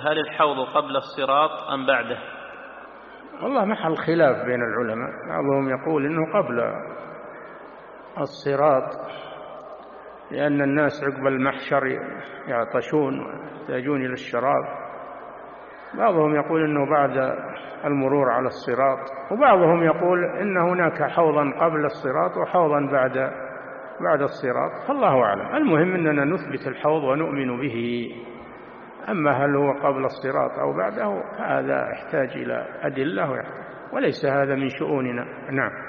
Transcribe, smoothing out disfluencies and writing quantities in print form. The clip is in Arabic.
هل الحوض قبل الصراط أم بعده؟ والله محل خلاف بين العلماء، بعضهم يقول إنه قبل الصراط لأن الناس عقب المحشر يعطشون ويحتاجون إلى الشراب، بعضهم يقول إنه بعد المرور على الصراط، وبعضهم يقول إن هناك حوضا قبل الصراط وحوضا بعد الصراط، فالله أعلم. المهم أننا نثبت الحوض ونؤمن به، أما هل هو قبل الصراط أو بعده فهذا يحتاج إلى أدلة وليس هذا من شؤوننا. نعم.